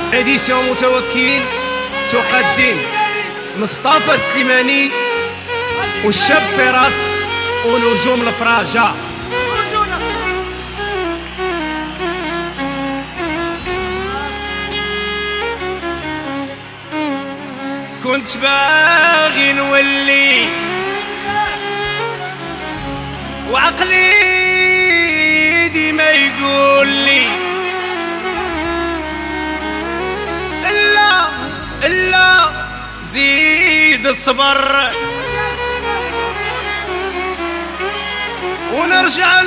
اديسيون متوكل تقدم مصطفى سليماني والشاب فراس ونجوم الفراجة. كنت باغي نولي وعقلي ديما يقول لي إلا زيد الصبر ونرجع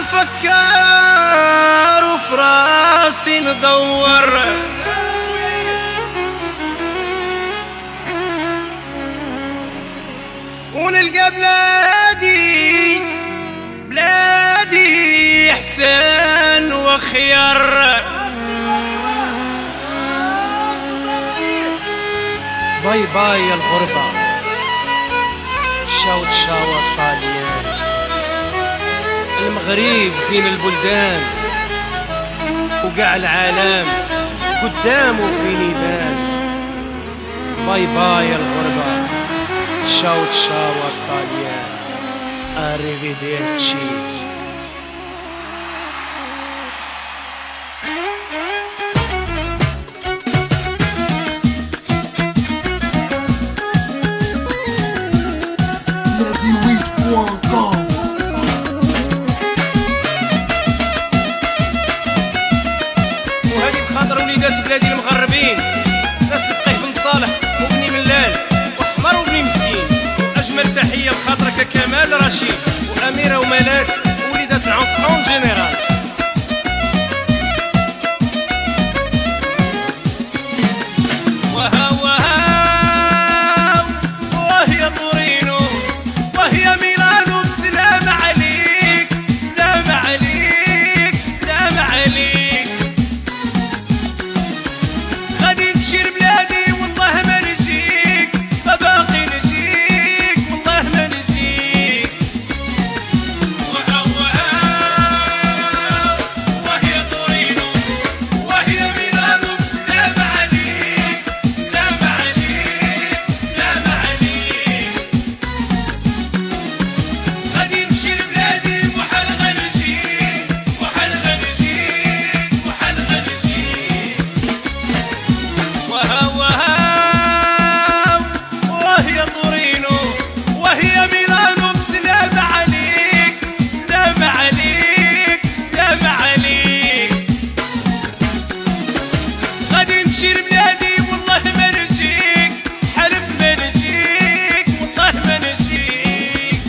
نفكر وفراسي ندور ونلقى بلادي احسن وخير. باي باي الغربة شاو الطاليان، المغرب زين البلدان وقاع العالم قدامه فين يبان. باي باي الغربة شاو الطاليان، arrivederci. وهذه بخاطر وليدات بلادي المغربين، ناس لتقيه بن صالح وبني ملال وحمر وبني مسكين. أجمل تحية بخاطرك كمال رشيد وأميرة وملاك وليدات العنق اون جينيرال. وهي طورينو وهي ميلانو، سلام عليك سلام عليك سلام عليك. غادي نمشي لبلادي والله ما نجيك، فباقي نجيك والله ما نجيك. وهي طورينو وهي ميلانو، سلام عليك سلام عليك سلام عليك. غادي نمشي لبلادي محال غنجيك محال غنجيك محال غنجيك. وهي طورينو وهي ميلانو، سلام عليك سلام عليك سلام عليك. غادي نمشي لبلادي والله ما نجيك، حلف ما نجيك والله ما نجيك.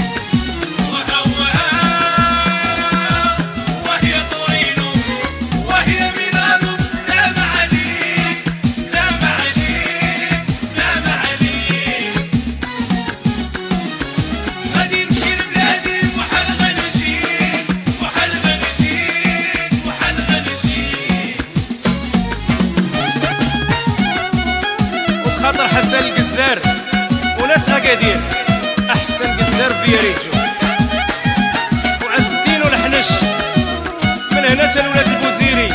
وهي طورينو وهي ميلانو، سلام عليك سلام عليك سلام عليك. غادي نمشي لبلادي محال غنجيك محال غنجيك محال غنجيك. وبخاطر حسن القزار وناس أكادير، أحسن قزار بيريجو وعز الدين والحنش من هنا تلولاد البوزيري.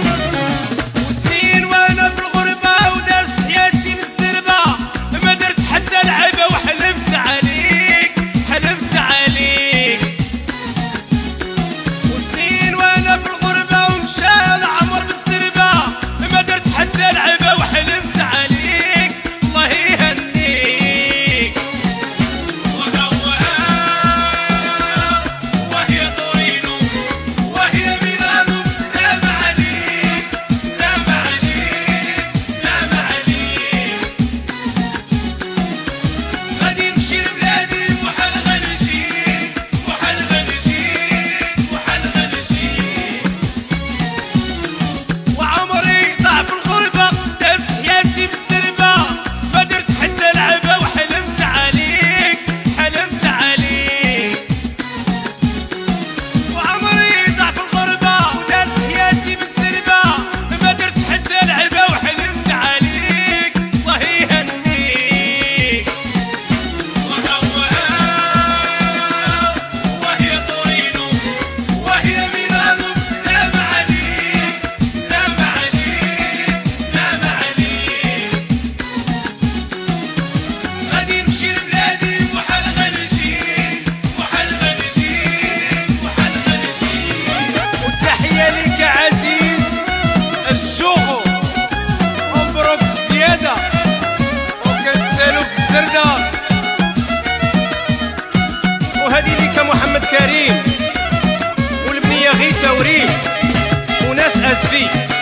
وسنين وانا في الغربة ودازت حياتي من السربة، ما درت الدار. وهذه ليك محمد كريم والبنية غيتا وريم وناس أزفي.